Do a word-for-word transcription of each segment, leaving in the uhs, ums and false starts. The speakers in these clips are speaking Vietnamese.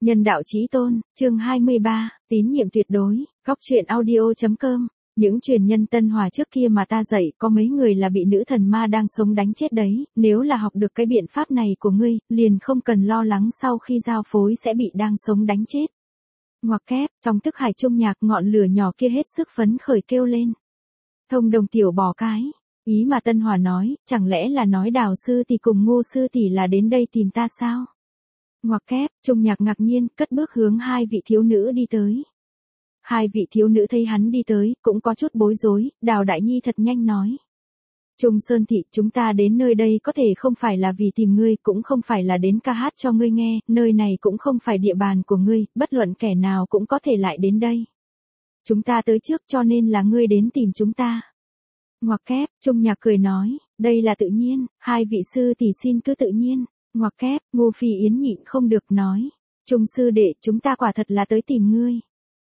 Nhân đạo chí tôn, chương hai mươi ba, tín nhiệm tuyệt đối, góc truyện audio.com. Những truyền nhân Tân Hòa trước kia mà ta dạy có mấy người là bị nữ thần ma đang sống đánh chết đấy, nếu là học được cái biện pháp này của ngươi, liền không cần lo lắng sau khi giao phối sẽ bị đang sống đánh chết. Ngoặc kép, trong thức hải trung nhạc ngọn lửa nhỏ kia hết sức phấn khởi kêu lên. Thông đồng tiểu bò cái, ý mà Tân Hòa nói, chẳng lẽ là nói Đào sư tỷ cùng Ngô sư tỷ là đến đây tìm ta sao? Ngoặc kép, trung nhạc ngạc nhiên, cất bước hướng hai vị thiếu nữ đi tới. Hai vị thiếu nữ thấy hắn đi tới, cũng có chút bối rối, Đào Đại Nhi thật nhanh nói. Trung Sơn thị, chúng ta đến nơi đây có thể không phải là vì tìm ngươi, cũng không phải là đến ca hát cho ngươi nghe, nơi này cũng không phải địa bàn của ngươi, bất luận kẻ nào cũng có thể lại đến đây. Chúng ta tới trước cho nên là ngươi đến tìm chúng ta. Ngoặc kép, Trung Nhạc cười nói, đây là tự nhiên, hai vị sư tỷ xin cứ tự nhiên. Ngoặc kép, Ngô Phi Yến nhịn không được nói. Trung sư đệ, chúng ta quả thật là tới tìm ngươi.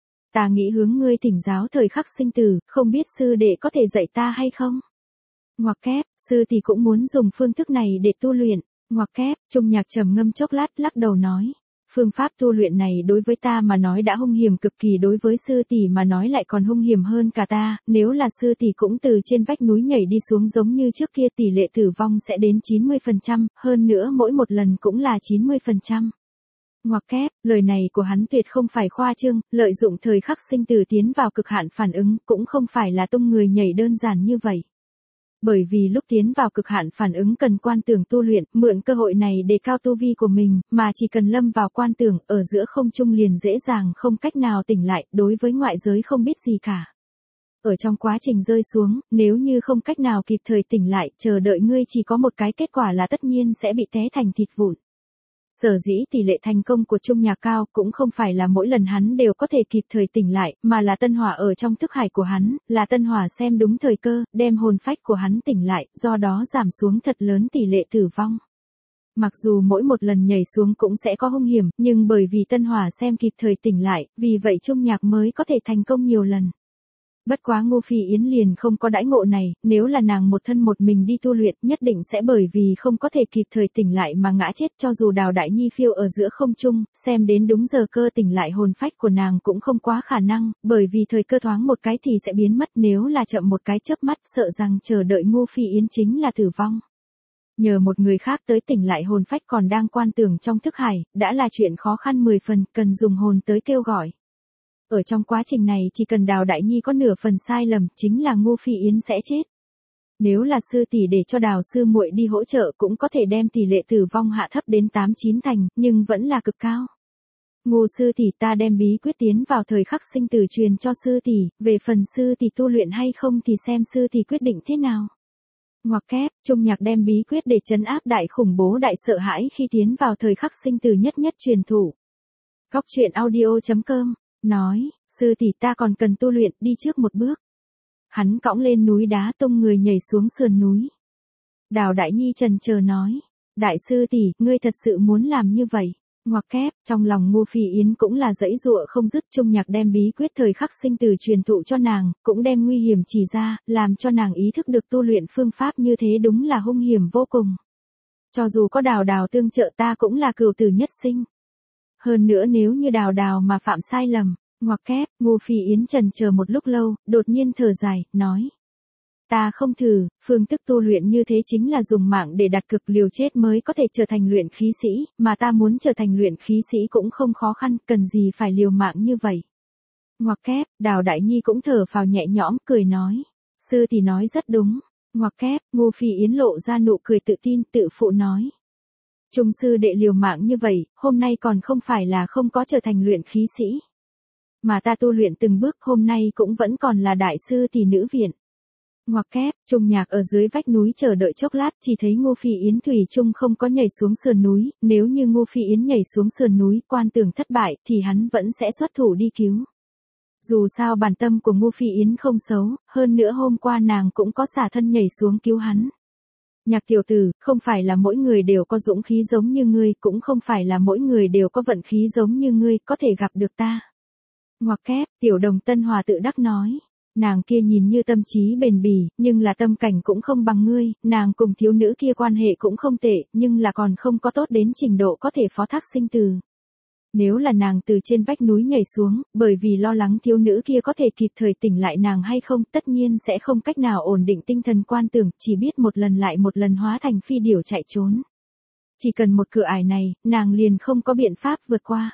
Ta nghĩ hướng ngươi thỉnh giáo thời khắc sinh tử, không biết sư đệ có thể dạy ta hay không? Ngoặc kép, sư tỷ cũng muốn dùng phương thức này để tu luyện. Ngoặc kép, Trung Nhạc trầm ngâm chốc lát lắc đầu nói. Phương pháp tu luyện này đối với ta mà nói đã hung hiểm cực kỳ, đối với sư tỷ mà nói lại còn hung hiểm hơn cả ta, nếu là sư tỷ cũng từ trên vách núi nhảy đi xuống giống như trước kia tỷ lệ tử vong sẽ đến chín mươi phần trăm, hơn nữa mỗi một lần cũng là chín mươi phần trăm. Ngoặc kép, lời này của hắn tuyệt không phải khoa trương, lợi dụng thời khắc sinh tử tiến vào cực hạn phản ứng, cũng không phải là tung người nhảy đơn giản như vậy. Bởi vì lúc tiến vào cực hạn phản ứng cần quan tưởng tu luyện, mượn cơ hội này để cao tu vi của mình, mà chỉ cần lâm vào quan tưởng, ở giữa không trung liền dễ dàng không cách nào tỉnh lại, đối với ngoại giới không biết gì cả. Ở trong quá trình rơi xuống, nếu như không cách nào kịp thời tỉnh lại, chờ đợi ngươi chỉ có một cái kết quả là tất nhiên sẽ bị té thành thịt vụn. Sở dĩ tỷ lệ thành công của Trung Nhạc cao cũng không phải là mỗi lần hắn đều có thể kịp thời tỉnh lại, mà là Tân Hỏa ở trong thức hải của hắn, là Tân Hỏa xem đúng thời cơ, đem hồn phách của hắn tỉnh lại, do đó giảm xuống thật lớn tỷ lệ tử vong. Mặc dù mỗi một lần nhảy xuống cũng sẽ có hung hiểm, nhưng bởi vì Tân Hỏa xem kịp thời tỉnh lại, vì vậy Trung Nhạc mới có thể thành công nhiều lần. Bất quá Ngô Phi Yến liền không có đãi ngộ này, nếu là nàng một thân một mình đi tu luyện nhất định sẽ bởi vì không có thể kịp thời tỉnh lại mà ngã chết, cho dù Đào Đại Nhi phiêu ở giữa không trung, xem đến đúng giờ cơ tỉnh lại hồn phách của nàng cũng không quá khả năng, bởi vì thời cơ thoáng một cái thì sẽ biến mất, nếu là chậm một cái chớp mắt sợ rằng chờ đợi Ngô Phi Yến chính là tử vong. Nhờ một người khác tới tỉnh lại hồn phách còn đang quan tưởng trong thức hải, đã là chuyện khó khăn mười phần, cần dùng hồn tới kêu gọi. Ở trong quá trình này chỉ cần Đào Đại Nhi có nửa phần sai lầm, chính là Ngô Phi Yến sẽ chết. Nếu là sư tỷ để cho Đào sư muội đi hỗ trợ cũng có thể đem tỷ lệ tử vong hạ thấp đến tám chín thành, nhưng vẫn là cực cao. Ngô sư tỷ, ta đem bí quyết tiến vào thời khắc sinh tử truyền cho sư tỷ, về phần sư tỷ tu luyện hay không thì xem sư tỷ quyết định thế nào. Ngoặc kép, Trung Nhạc đem bí quyết để trấn áp đại khủng bố đại sợ hãi khi tiến vào thời khắc sinh tử nhất nhất truyền thụ. Góc truyện audio.com nói, sư tỷ, ta còn cần tu luyện, đi trước một bước. Hắn cõng lên núi đá tung người nhảy xuống sườn núi. Đào Đại Nhi trần chờ nói, đại sư tỷ, ngươi thật sự muốn làm như vậy? Ngoặc kép, trong lòng Ngô Phi Yến cũng là dãy dụa không dứt. Trung Nhạc đem bí quyết thời khắc sinh tử truyền thụ cho nàng, cũng đem nguy hiểm chỉ ra, làm cho nàng ý thức được tu luyện phương pháp như thế đúng là hung hiểm vô cùng. Cho dù có Đào Đào tương trợ ta cũng là cửu tử nhất sinh. Hơn nữa nếu như Đào Đào mà phạm sai lầm, ngoặc kép, Ngô Phi Yến trần chờ một lúc lâu, đột nhiên thở dài, nói. Ta không thử, phương thức tu luyện như thế chính là dùng mạng để đặt cực liều chết mới có thể trở thành luyện khí sĩ, mà ta muốn trở thành luyện khí sĩ cũng không khó khăn, cần gì phải liều mạng như vậy. Ngoặc kép, Đào Đại Nhi cũng thở phào nhẹ nhõm, cười nói. Sư tỷ nói rất đúng. Ngoặc kép, Ngô Phi Yến lộ ra nụ cười tự tin, tự phụ nói. Trung sư đệ liều mạng như vậy, hôm nay còn không phải là không có trở thành luyện khí sĩ. Mà ta tu luyện từng bước hôm nay cũng vẫn còn là đại sư tỷ nữ viện. Ngoặc kép, Trung Nhạc ở dưới vách núi chờ đợi chốc lát chỉ thấy Ngô Phi Yến thủy chung không có nhảy xuống sườn núi, nếu như Ngô Phi Yến nhảy xuống sườn núi quan tưởng thất bại thì hắn vẫn sẽ xuất thủ đi cứu. Dù sao bản tâm của Ngô Phi Yến không xấu, hơn nữa hôm qua nàng cũng có xả thân nhảy xuống cứu hắn. Nhạc tiểu tử, không phải là mỗi người đều có dũng khí giống như ngươi, cũng không phải là mỗi người đều có vận khí giống như ngươi, có thể gặp được ta. Ngoặc kép, tiểu đồng Tân Hòa tự đắc nói. Nàng kia nhìn như tâm trí bền bỉ, nhưng là tâm cảnh cũng không bằng ngươi, nàng cùng thiếu nữ kia quan hệ cũng không tệ, nhưng là còn không có tốt đến trình độ có thể phó thác sinh tử. Nếu là nàng từ trên vách núi nhảy xuống, bởi vì lo lắng thiếu nữ kia có thể kịp thời tỉnh lại nàng hay không, tất nhiên sẽ không cách nào ổn định tinh thần quan tưởng, chỉ biết một lần lại một lần hóa thành phi điểu chạy trốn. Chỉ cần một cửa ải này, nàng liền không có biện pháp vượt qua.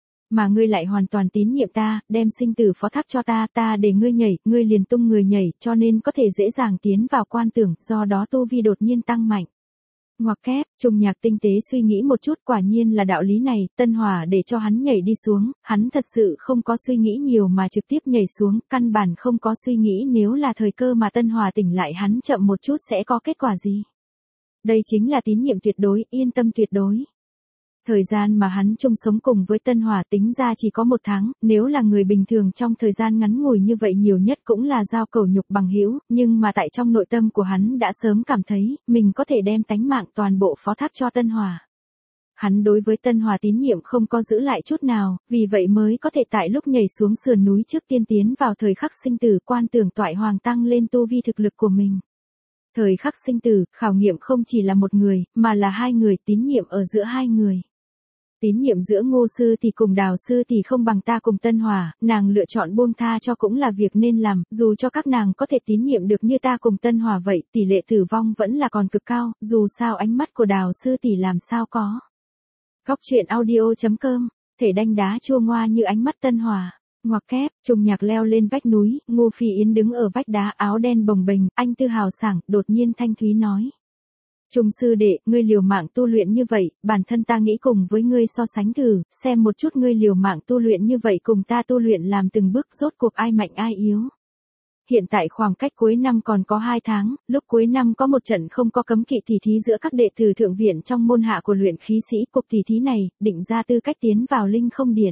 Mà ngươi lại hoàn toàn tín nhiệm ta, đem sinh tử phó thác cho ta, ta để ngươi nhảy, ngươi liền tung người nhảy, cho nên có thể dễ dàng tiến vào quan tưởng, do đó tu vi đột nhiên tăng mạnh. Ngoặc kép, Trung Nhạc tinh tế suy nghĩ một chút, quả nhiên là đạo lý này, Tân Hỏa để cho hắn nhảy đi xuống, hắn thật sự không có suy nghĩ nhiều mà trực tiếp nhảy xuống, căn bản không có suy nghĩ nếu là thời cơ mà Tân Hỏa tỉnh lại hắn chậm một chút sẽ có kết quả gì. Đây chính là tín nhiệm tuyệt đối, yên tâm tuyệt đối. Thời gian mà hắn chung sống cùng với Tân Hỏa tính ra chỉ có một tháng, nếu là người bình thường trong thời gian ngắn ngủi như vậy nhiều nhất cũng là giao cầu nhục bằng hữu, nhưng mà tại trong nội tâm của hắn đã sớm cảm thấy, mình có thể đem tánh mạng toàn bộ phó thác cho Tân Hỏa. Hắn đối với Tân Hỏa tín nhiệm không có giữ lại chút nào, vì vậy mới có thể tại lúc nhảy xuống sườn núi trước tiên tiến vào thời khắc sinh tử quan tưởng toại hoàng tăng lên tu vi thực lực của mình. Thời khắc sinh tử, khảo nghiệm không chỉ là một người, mà là hai người, tín nhiệm ở giữa hai người. Tín nhiệm giữa Ngô sư tỷ cùng Đào sư tỷ không bằng ta cùng Tân Hỏa, nàng lựa chọn buông tha cho cũng là việc nên làm, dù cho các nàng có thể tín nhiệm được như ta cùng Tân Hỏa vậy, tỷ lệ tử vong vẫn là còn cực cao, dù sao ánh mắt của Đào sư tỷ làm sao có. Góc truyện audio chấm com, thể đanh đá chua ngoa như ánh mắt Tân Hỏa. Ngoặc kép, Trung Nhạc leo lên vách núi, Ngô Phi Yến đứng ở vách đá áo đen bồng bềnh, anh tư hào sảng, đột nhiên thanh thúy nói. Trung sư đệ, ngươi liều mạng tu luyện như vậy, bản thân ta nghĩ cùng với ngươi so sánh thử, xem một chút ngươi liều mạng tu luyện như vậy cùng ta tu luyện làm từng bước rốt cuộc ai mạnh ai yếu. Hiện tại khoảng cách cuối năm còn có hai tháng, lúc cuối năm có một trận không có cấm kỵ tỷ thí giữa các đệ tử thượng viện trong môn hạ của luyện khí sĩ, cuộc tỷ thí này, định ra tư cách tiến vào linh không điện.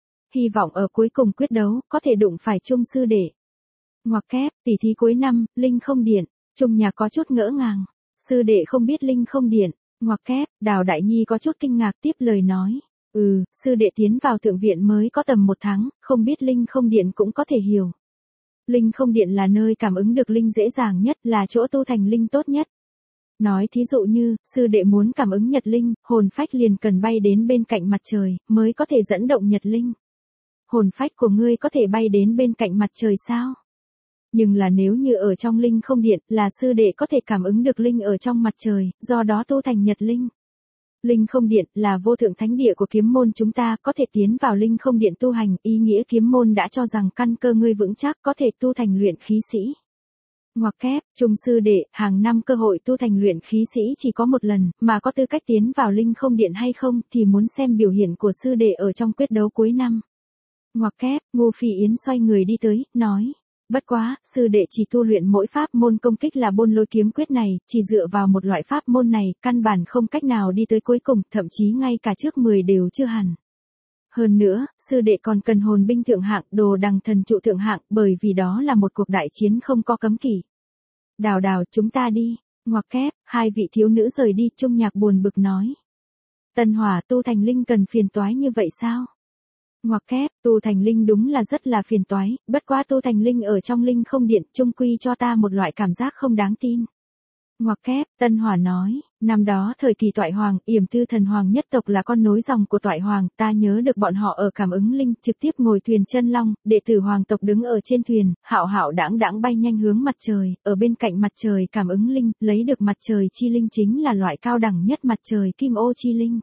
Hy vọng ở cuối cùng quyết đấu, có thể đụng phải Trung sư đệ. Ngoặc kép, tỷ thí cuối năm, linh không điện, Trung Nhạc có chút ngỡ ngàng. Sư đệ không biết linh không điện, ngoặc kép, Đào Đại Nhi có chút kinh ngạc tiếp lời nói. Ừ, sư đệ tiến vào thượng viện mới có tầm một tháng, không biết linh không điện cũng có thể hiểu. Linh không điện là nơi cảm ứng được linh dễ dàng nhất, là chỗ tu thành linh tốt nhất. Nói thí dụ như, sư đệ muốn cảm ứng nhật linh, hồn phách liền cần bay đến bên cạnh mặt trời, mới có thể dẫn động nhật linh. Hồn phách của ngươi có thể bay đến bên cạnh mặt trời sao? Nhưng là nếu như ở trong linh không điện, là sư đệ có thể cảm ứng được linh ở trong mặt trời, do đó tu thành nhật linh. Linh không điện là vô thượng thánh địa của kiếm môn chúng ta, có thể tiến vào linh không điện tu hành, ý nghĩa kiếm môn đã cho rằng căn cơ ngươi vững chắc có thể tu thành luyện khí sĩ. Ngoặc kép, Trung sư đệ, hàng năm cơ hội tu thành luyện khí sĩ chỉ có một lần, mà có tư cách tiến vào linh không điện hay không thì muốn xem biểu hiện của sư đệ ở trong quyết đấu cuối năm. Ngoặc kép, Ngô Phi Yến xoay người đi tới, nói. Bất quá, sư đệ chỉ tu luyện mỗi pháp môn công kích là Bôn Lôi kiếm quyết này, chỉ dựa vào một loại pháp môn này, căn bản không cách nào đi tới cuối cùng, thậm chí ngay cả trước mười đều chưa hẳn. Hơn nữa, sư đệ còn cần hồn binh thượng hạng, đồ đằng thần trụ thượng hạng, bởi vì đó là một cuộc đại chiến không có cấm kỵ. Đào đào, chúng ta đi. Ngoặc kép, hai vị thiếu nữ rời đi, Trung Nhạc buồn bực nói. Tân Hỏa tu thành linh cần phiền toái như vậy sao? Ngoặc kép, tu thành linh đúng là rất là phiền toái, bất quá tu thành linh ở trong linh không điện, chung quy cho ta một loại cảm giác không đáng tin. Ngoặc kép, Tân Hỏa nói, năm đó thời kỳ Toại Hoàng, Yểm Tư Thần Hoàng nhất tộc là con nối dòng của Toại Hoàng, ta nhớ được bọn họ ở cảm ứng linh, trực tiếp ngồi thuyền chân long, đệ tử hoàng tộc đứng ở trên thuyền, hạo hạo đãng đãng bay nhanh hướng mặt trời, ở bên cạnh mặt trời cảm ứng linh, lấy được mặt trời chi linh chính là loại cao đẳng nhất mặt trời kim ô chi linh.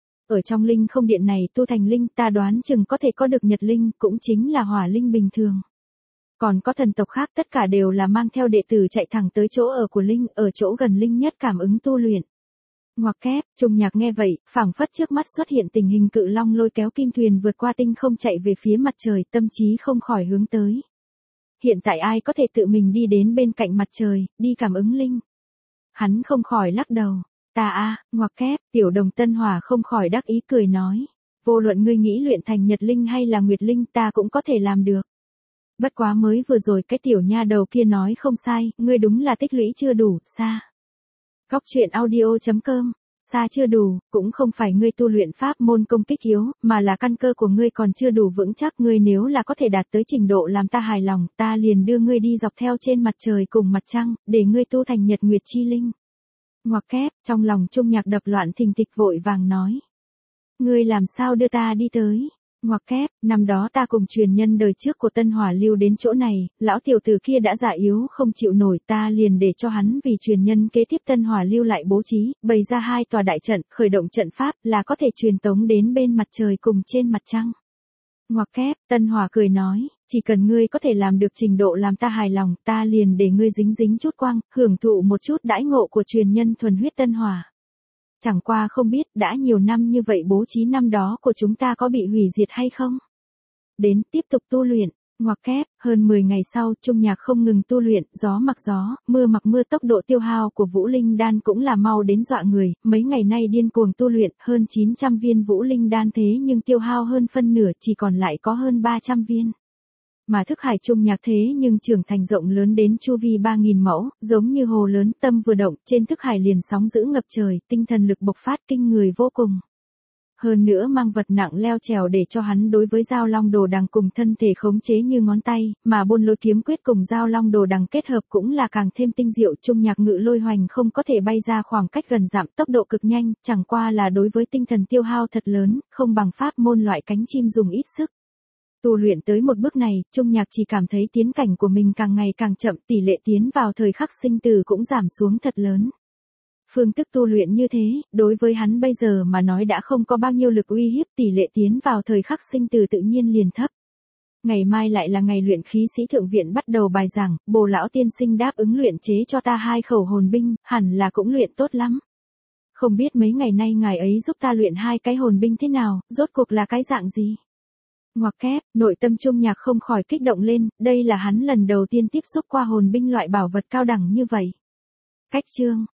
Ở trong linh không điện này tu thành linh ta đoán chừng có thể có được nhật linh, cũng chính là hỏa linh bình thường. Còn có thần tộc khác tất cả đều là mang theo đệ tử chạy thẳng tới chỗ ở của linh, ở chỗ gần linh nhất cảm ứng tu luyện. Ngoặc kép, Trung Nhạc nghe vậy, phảng phất trước mắt xuất hiện tình hình cự long lôi kéo kim thuyền vượt qua tinh không chạy về phía mặt trời, tâm trí không khỏi hướng tới. Hiện tại ai có thể tự mình đi đến bên cạnh mặt trời, đi cảm ứng linh? Hắn không khỏi lắc đầu. Ta a, ngoặc kép, tiểu đồng Tân Hỏa không khỏi đắc ý cười nói. Vô luận ngươi nghĩ luyện thành nhật linh hay là nguyệt linh ta cũng có thể làm được. Bất quá mới vừa rồi cái tiểu nha đầu kia nói không sai, ngươi đúng là tích lũy chưa đủ, xa. Góc truyện audio chấm com, xa chưa đủ, cũng không phải ngươi tu luyện pháp môn công kích yếu, mà là căn cơ của ngươi còn chưa đủ vững chắc. Ngươi nếu là có thể đạt tới trình độ làm ta hài lòng, ta liền đưa ngươi đi dọc theo trên mặt trời cùng mặt trăng, để ngươi tu thành nhật nguyệt chi linh. Ngoặc kép, trong lòng Trung Nhạc đập loạn thình thịch vội vàng nói. Ngươi làm sao đưa ta đi tới? Ngoặc kép, năm đó ta cùng truyền nhân đời trước của Tân Hỏa lưu đến chỗ này, lão tiểu tử kia đã già yếu không chịu nổi, ta liền để cho hắn vì truyền nhân kế tiếp Tân Hỏa lưu lại bố trí, bày ra hai tòa đại trận, khởi động trận pháp là có thể truyền tống đến bên mặt trời cùng trên mặt trăng. Ngoặc kép, Tân Hỏa cười nói, chỉ cần ngươi có thể làm được trình độ làm ta hài lòng, ta liền để ngươi dính dính chút quang, hưởng thụ một chút đãi ngộ của truyền nhân thuần huyết Tân Hỏa. Chẳng qua không biết đã nhiều năm như vậy bố trí năm đó của chúng ta có bị hủy diệt hay không? Đến tiếp tục tu luyện, ngoặc kép, hơn mười ngày sau Trung Nhạc không ngừng tu luyện, gió mặc gió, mưa mặc mưa, tốc độ tiêu hao của Vũ Linh Đan cũng là mau đến dọa người, mấy ngày nay điên cuồng tu luyện, hơn chín trăm viên Vũ Linh Đan thế nhưng tiêu hao hơn phân nửa, chỉ còn lại có hơn ba trăm viên. Mà thức hải Trung Nhạc thế nhưng trưởng thành rộng lớn đến chu vi ba nghìn mẫu, giống như hồ lớn, tâm vừa động, trên thức hải liền sóng dữ ngập trời, tinh thần lực bộc phát kinh người vô cùng. Hơn nữa mang vật nặng leo trèo để cho hắn đối với Giao Long Đồ Đằng cùng thân thể khống chế như ngón tay, mà Bôn Lôi Kiếm Quyết cùng Giao Long Đồ Đằng kết hợp cũng là càng thêm tinh diệu. Trung Nhạc ngự lôi hoành không có thể bay ra khoảng cách gần dặm, tốc độ cực nhanh, chẳng qua là đối với tinh thần tiêu hao thật lớn, không bằng pháp môn loại cánh chim dùng ít sức. Tu luyện tới một bước này, Trung Nhạc chỉ cảm thấy tiến cảnh của mình càng ngày càng chậm, tỷ lệ tiến vào thời khắc sinh tử cũng giảm xuống thật lớn. Phương thức tu luyện như thế, đối với hắn bây giờ mà nói đã không có bao nhiêu lực uy hiếp, tỷ lệ tiến vào thời khắc sinh tử tự nhiên liền thấp. Ngày mai lại là ngày luyện khí sĩ thượng viện bắt đầu bài giảng, Bồ lão tiên sinh đáp ứng luyện chế cho ta hai khẩu hồn binh, hẳn là cũng luyện tốt lắm. Không biết mấy ngày nay ngài ấy giúp ta luyện hai cái hồn binh thế nào, rốt cuộc là cái dạng gì? Ngoặc kép, nội tâm Trung Nhạc không khỏi kích động lên, đây là hắn lần đầu tiên tiếp xúc qua hồn binh loại bảo vật cao đẳng như vậy. Cách chương